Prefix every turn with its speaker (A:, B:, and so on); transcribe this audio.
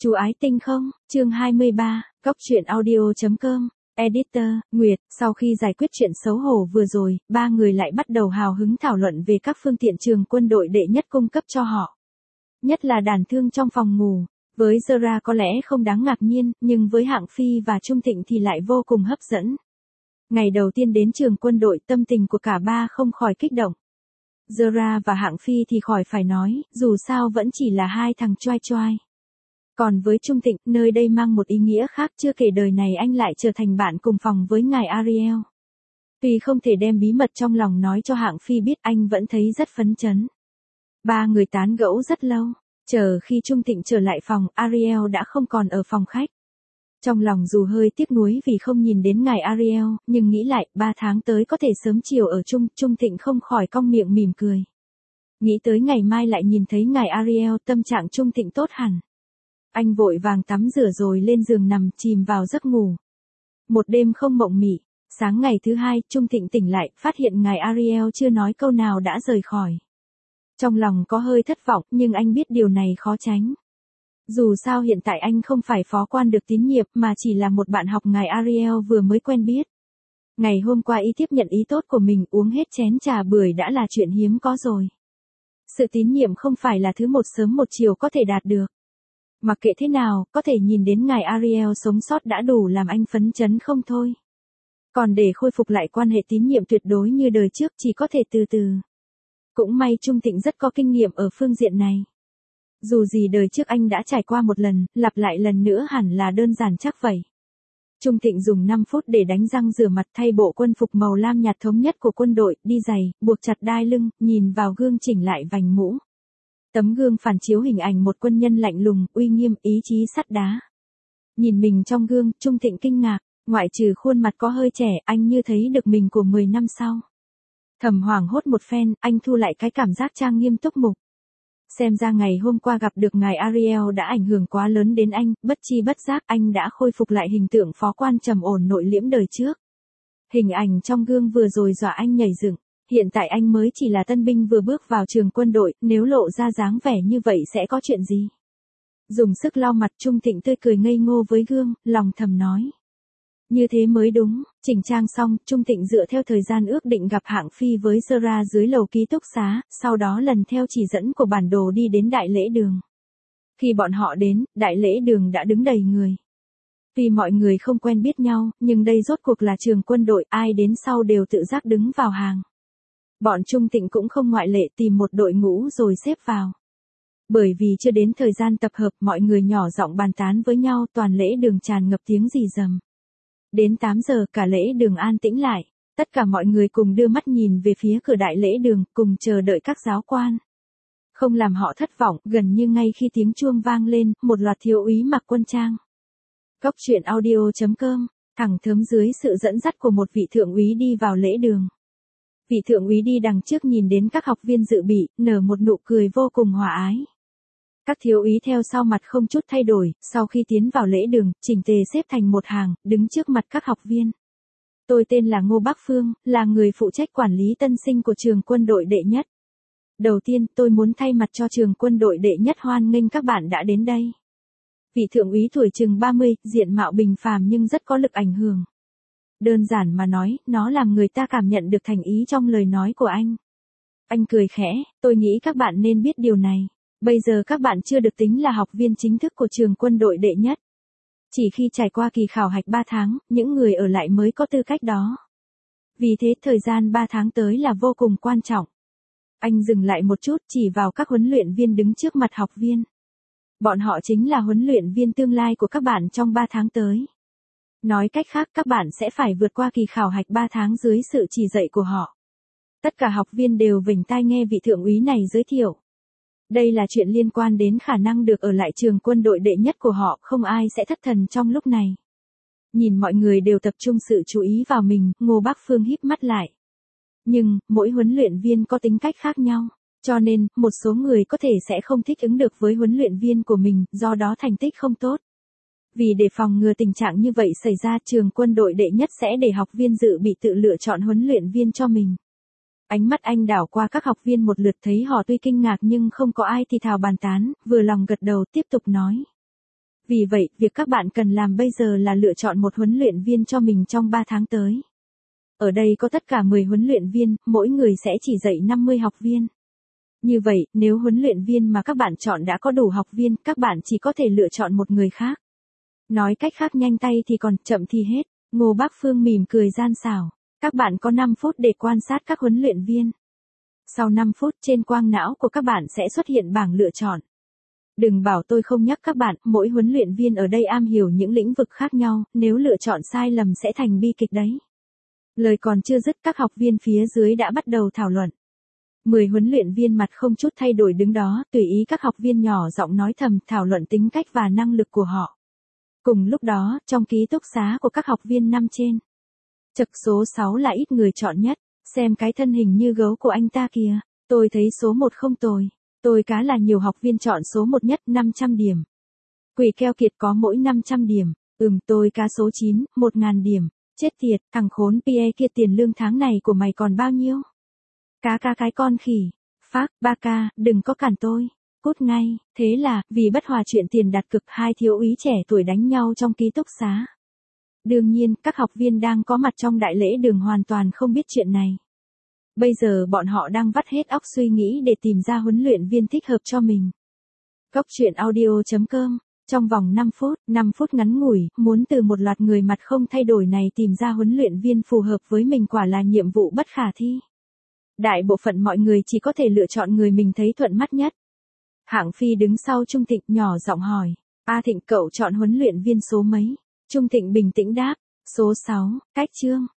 A: Chú ái tinh không, chương 23, Góc truyện audio.com, Editor, Nguyệt, sau khi giải quyết chuyện xấu hổ vừa rồi, ba người lại bắt đầu hào hứng thảo luận về các phương tiện trường quân đội đệ nhất cung cấp cho họ. Nhất là đàn thương trong phòng ngủ. Với Zara có lẽ không đáng ngạc nhiên, nhưng với Hạng Phi và Trung Thịnh thì lại vô cùng hấp dẫn. Ngày đầu tiên đến trường quân đội, tâm tình của cả ba không khỏi kích động. Zara và Hạng Phi thì khỏi phải nói, dù sao vẫn chỉ là hai thằng choai choai. Còn với Trung Thịnh, nơi đây mang một ý nghĩa khác, chưa kể đời này anh lại trở thành bạn cùng phòng với ngài Ariel. Tuy không thể đem bí mật trong lòng nói cho Hạng Phi biết, anh vẫn thấy rất phấn chấn. Ba người tán gẫu rất lâu, chờ khi Trung Thịnh trở lại phòng, Ariel đã không còn ở phòng khách. Trong lòng dù hơi tiếc nuối vì không nhìn đến ngài Ariel, nhưng nghĩ lại, 3 tháng tới có thể sớm chiều ở chung, Trung Thịnh không khỏi cong miệng mỉm cười. Nghĩ tới ngày mai lại nhìn thấy ngài Ariel, tâm trạng Trung Thịnh tốt hẳn. Anh vội vàng tắm rửa rồi lên giường nằm chìm vào giấc ngủ. Một đêm không mộng mị, sáng ngày thứ hai, Trung Thịnh tỉnh lại, phát hiện ngài Ariel chưa nói câu nào đã rời khỏi. Trong lòng có hơi thất vọng, nhưng anh biết điều này khó tránh. Dù sao hiện tại anh không phải phó quan được tín nhiệm mà chỉ là một bạn học ngài Ariel vừa mới quen biết. Ngày hôm qua y tiếp nhận ý tốt của mình, uống hết chén trà bưởi đã là chuyện hiếm có rồi. Sự tín nhiệm không phải là thứ một sớm một chiều có thể đạt được. Mặc kệ thế nào, có thể nhìn đến ngài Ariel sống sót đã đủ làm anh phấn chấn không thôi. Còn để khôi phục lại quan hệ tín nhiệm tuyệt đối như đời trước chỉ có thể từ từ. Cũng may Trung Thịnh rất có kinh nghiệm ở phương diện này. Dù gì đời trước anh đã trải qua một lần, lặp lại lần nữa hẳn là đơn giản chắc vậy. Trung Thịnh dùng 5 phút để đánh răng rửa mặt, thay bộ quân phục màu lam nhạt thống nhất của quân đội, đi giày, buộc chặt đai lưng, nhìn vào gương chỉnh lại vành mũ. Tấm gương phản chiếu hình ảnh một quân nhân lạnh lùng, uy nghiêm, ý chí sắt đá. Nhìn mình trong gương, Trung Thịnh kinh ngạc, ngoại trừ khuôn mặt có hơi trẻ, anh như thấy được mình của 10 năm sau. Thầm hoảng hốt một phen, anh thu lại cái cảm giác trang nghiêm túc mục. Xem ra ngày hôm qua gặp được ngài Ariel đã ảnh hưởng quá lớn đến anh, bất chi bất giác anh đã khôi phục lại hình tượng phó quan trầm ổn nội liễm đời trước. Hình ảnh trong gương vừa rồi dọa anh nhảy dựng. Hiện tại anh mới chỉ là tân binh vừa bước vào trường quân đội, nếu lộ ra dáng vẻ như vậy sẽ có chuyện gì? Dùng sức lau mặt, Trung Thịnh tươi cười ngây ngô với gương, lòng thầm nói. Như thế mới đúng. Chỉnh trang xong, Trung Thịnh dựa theo thời gian ước định gặp Hạng Phi với Zara dưới lầu ký túc xá, sau đó lần theo chỉ dẫn của bản đồ đi đến đại lễ đường. Khi bọn họ đến, đại lễ đường đã đứng đầy người. Vì mọi người không quen biết nhau, nhưng đây rốt cuộc là trường quân đội, ai đến sau đều tự giác đứng vào hàng. Bọn Trung Thịnh cũng không ngoại lệ, tìm một đội ngũ rồi xếp vào. Bởi vì chưa đến thời gian tập hợp, mọi người nhỏ giọng bàn tán với nhau, toàn lễ đường tràn ngập tiếng rì rầm. Đến 8 giờ, cả lễ đường an tĩnh lại. Tất cả mọi người cùng đưa mắt nhìn về phía cửa đại lễ đường, cùng chờ đợi các giáo quan. Không làm họ thất vọng, gần như ngay khi tiếng chuông vang lên, một loạt thiếu úy mặc quân trang. Góc truyện audio.com, thẳng thớm dưới sự dẫn dắt của một vị thượng úy đi vào lễ đường. Vị thượng úy đi đằng trước nhìn đến các học viên dự bị, nở một nụ cười vô cùng hòa ái. Các thiếu úy theo sau mặt không chút thay đổi, sau khi tiến vào lễ đường, chỉnh tề xếp thành một hàng, đứng trước mặt các học viên. Tôi tên là Ngô Bắc Phương, là người phụ trách quản lý tân sinh của trường quân đội đệ nhất. Đầu tiên, tôi muốn thay mặt cho trường quân đội đệ nhất hoan nghênh các bạn đã đến đây. Vị thượng úy tuổi chừng 30, diện mạo bình phàm nhưng rất có lực ảnh hưởng. Đơn giản mà nói, nó làm người ta cảm nhận được thành ý trong lời nói của anh. Anh cười khẽ, tôi nghĩ các bạn nên biết điều này. Bây giờ các bạn chưa được tính là học viên chính thức của trường quân đội đệ nhất. Chỉ khi trải qua kỳ khảo hạch 3 tháng, những người ở lại mới có tư cách đó. Vì thế thời gian 3 tháng tới là vô cùng quan trọng. Anh dừng lại một chút, chỉ vào các huấn luyện viên đứng trước mặt học viên. Bọn họ chính là huấn luyện viên tương lai của các bạn trong 3 tháng tới. Nói cách khác, các bạn sẽ phải vượt qua kỳ khảo hạch 3 tháng dưới sự chỉ dạy của họ. Tất cả học viên đều vểnh tai nghe vị thượng úy này giới thiệu. Đây là chuyện liên quan đến khả năng được ở lại trường quân đội đệ nhất của họ, không ai sẽ thất thần trong lúc này. Nhìn mọi người đều tập trung sự chú ý vào mình, Ngô Bắc Phương híp mắt lại. Nhưng, mỗi huấn luyện viên có tính cách khác nhau, cho nên, một số người có thể sẽ không thích ứng được với huấn luyện viên của mình, do đó thành tích không tốt. Vì để phòng ngừa tình trạng như vậy xảy ra, trường quân đội đệ nhất sẽ để học viên dự bị tự lựa chọn huấn luyện viên cho mình. Ánh mắt anh đảo qua các học viên một lượt, thấy họ tuy kinh ngạc nhưng không có ai thì thào bàn tán, vừa lòng gật đầu tiếp tục nói. Vì vậy, việc các bạn cần làm bây giờ là lựa chọn một huấn luyện viên cho mình trong 3 tháng tới. Ở đây có tất cả 10 huấn luyện viên, mỗi người sẽ chỉ dạy 50 học viên. Như vậy, nếu huấn luyện viên mà các bạn chọn đã có đủ học viên, các bạn chỉ có thể lựa chọn một người khác. Nói cách khác, nhanh tay thì còn, chậm thì hết. Ngô Bác Phương mỉm cười gian xảo. Các bạn có 5 phút để quan sát các huấn luyện viên. Sau 5 phút, trên quang não của các bạn sẽ xuất hiện bảng lựa chọn. Đừng bảo tôi không nhắc các bạn, mỗi huấn luyện viên ở đây am hiểu những lĩnh vực khác nhau, nếu lựa chọn sai lầm sẽ thành bi kịch đấy. Lời còn chưa dứt, các học viên phía dưới đã bắt đầu thảo luận. 10 huấn luyện viên mặt không chút thay đổi đứng đó, tùy ý các học viên nhỏ giọng nói thầm, thảo luận tính cách và năng lực của họ. Cùng lúc đó, trong ký túc xá của các học viên năm trên, trực số 6 là ít người chọn nhất, xem cái thân hình như gấu của anh ta kìa, tôi thấy số 1 không tồi. Tôi cá là nhiều học viên chọn số 1 nhất, 500 điểm. Quỷ keo kiệt có mỗi 500 điểm, tôi cá số 9, 1000 điểm. Chết tiệt, thằng khốn Pierre kia, tiền lương tháng này của mày còn bao nhiêu? Cá cái con khỉ. Phác, ba ca, đừng có cản tôi. Cút ngay. Thế là, vì bất hòa chuyện tiền đặt cược, hai thiếu úy trẻ tuổi đánh nhau trong ký túc xá. Đương nhiên, các học viên đang có mặt trong đại lễ đường hoàn toàn không biết chuyện này. Bây giờ bọn họ đang vắt hết óc suy nghĩ để tìm ra huấn luyện viên thích hợp cho mình. Cốc truyện audio.com. Trong vòng 5 phút ngắn ngủi, muốn từ một loạt người mặt không thay đổi này tìm ra huấn luyện viên phù hợp với mình quả là nhiệm vụ bất khả thi. Đại bộ phận mọi người chỉ có thể lựa chọn người mình thấy thuận mắt nhất. Hạng Phi đứng sau Trung Thịnh nhỏ giọng hỏi. A Thịnh, cậu chọn huấn luyện viên số mấy? Trung Thịnh bình tĩnh đáp. Số 6, Cách Trương.